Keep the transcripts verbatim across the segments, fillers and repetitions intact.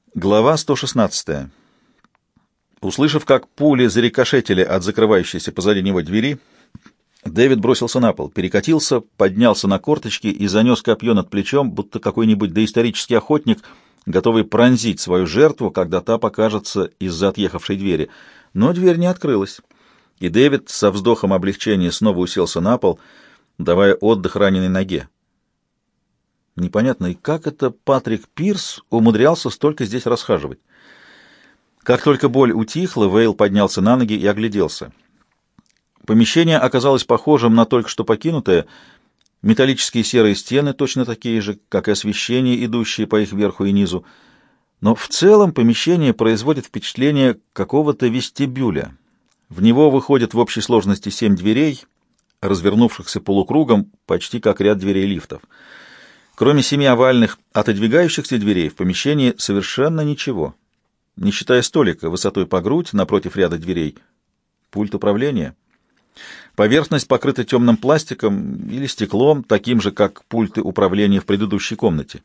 Глава сто шестнадцатая. Услышав, как пули зарикошетили от закрывающейся позади него двери, Дэвид бросился на пол, перекатился, поднялся на корточки и занес копье над плечом, будто какой-нибудь доисторический охотник, готовый пронзить свою жертву, когда та покажется из-за отъехавшей двери. Но дверь не открылась, и Дэвид со вздохом облегчения снова уселся на пол, давая отдых раненой ноге. Непонятно, и как это Патрик Пирс умудрялся столько здесь расхаживать. Как только боль утихла, Вейл поднялся на ноги и огляделся. Помещение оказалось похожим на только что покинутое. Металлические серые стены точно такие же, как и освещение, идущее по их верху и низу. Но в целом помещение производит впечатление какого-то вестибюля. В него выходит в общей сложности семь дверей, развернувшихся полукругом, почти как ряд дверей лифтов. Кроме семи овальных отодвигающихся дверей в помещении совершенно ничего, не считая столика высотой по грудь напротив ряда дверей. Пульт управления. Поверхность покрыта темным пластиком или стеклом, таким же, как пульты управления в предыдущей комнате.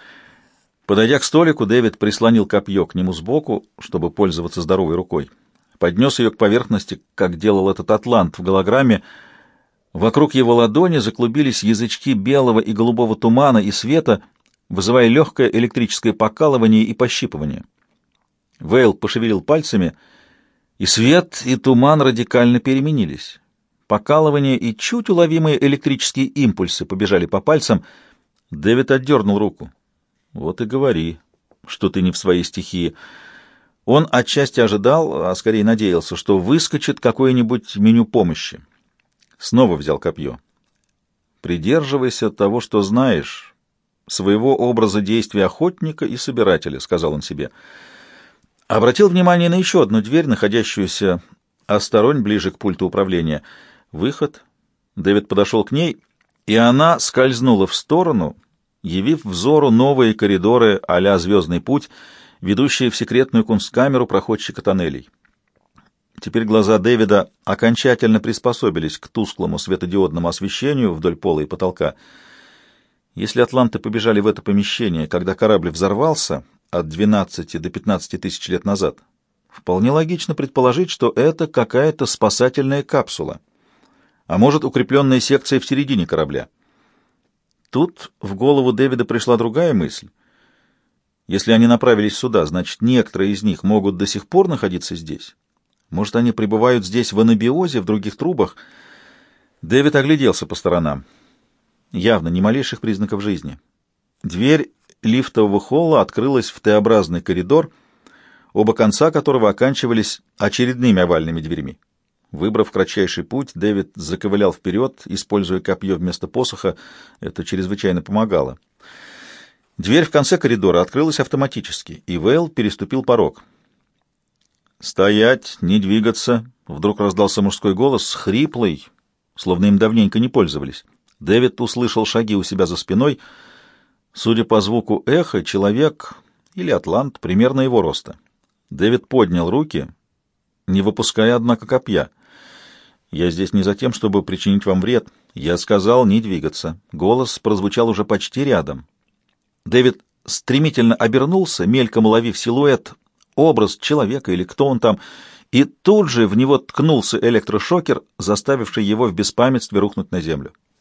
Подойдя к столику, Дэвид прислонил копье к нему сбоку, чтобы пользоваться здоровой рукой. Поднес ее к поверхности, как делал этот атлант в голограмме. Вокруг его ладони заклубились язычки белого и голубого тумана и света, вызывая легкое электрическое покалывание и пощипывание. Вейл пошевелил пальцами, и свет, и туман радикально переменились. Покалывание и чуть уловимые электрические импульсы побежали по пальцам. Дэвид отдернул руку. «Вот и говори, что ты не в своей стихии». Он отчасти ожидал, а скорее надеялся, что выскочит какое-нибудь меню помощи. Снова взял копье. «Придерживайся того, что знаешь, своего образа действия охотника и собирателя», — сказал он себе. Обратил внимание на еще одну дверь, находящуюся осторонь, ближе к пульту управления. Выход. Дэвид подошел к ней, и она скользнула в сторону, явив взору новые коридоры а-ля «Звездный путь», ведущие в секретную кунсткамеру проходчика тоннелей. Теперь глаза Дэвида окончательно приспособились к тусклому светодиодному освещению вдоль пола и потолка. Если атланты побежали в это помещение, когда корабль взорвался от двенадцати до пятнадцати тысяч лет назад, вполне логично предположить, что это какая-то спасательная капсула, а может, укрепленная секция в середине корабля. Тут в голову Дэвида пришла другая мысль. Если они направились сюда, значит, некоторые из них могут до сих пор находиться здесь. Может, они пребывают здесь в анабиозе, в других трубах? Дэвид огляделся по сторонам. Явно ни малейших признаков жизни. Дверь лифтового холла открылась в Т-образный коридор, оба конца которого оканчивались очередными овальными дверьми. Выбрав кратчайший путь, Дэвид заковылял вперед, используя копье вместо посоха. Это чрезвычайно помогало. Дверь в конце коридора открылась автоматически, и Вейл переступил порог. «Стоять, не двигаться!» — вдруг раздался мужской голос, хриплый, словно им давненько не пользовались. Дэвид услышал шаги у себя за спиной. Судя по звуку эха, человек или атлант примерно его роста. Дэвид поднял руки, не выпуская, однако, копья. «Я здесь не за тем, чтобы причинить вам вред. Я сказал не двигаться». Голос прозвучал уже почти рядом. Дэвид стремительно обернулся, мельком уловив силуэт, образ человека или кто он там, и тут же в него ткнулся электрошокер, заставивший его в беспамятстве рухнуть на землю.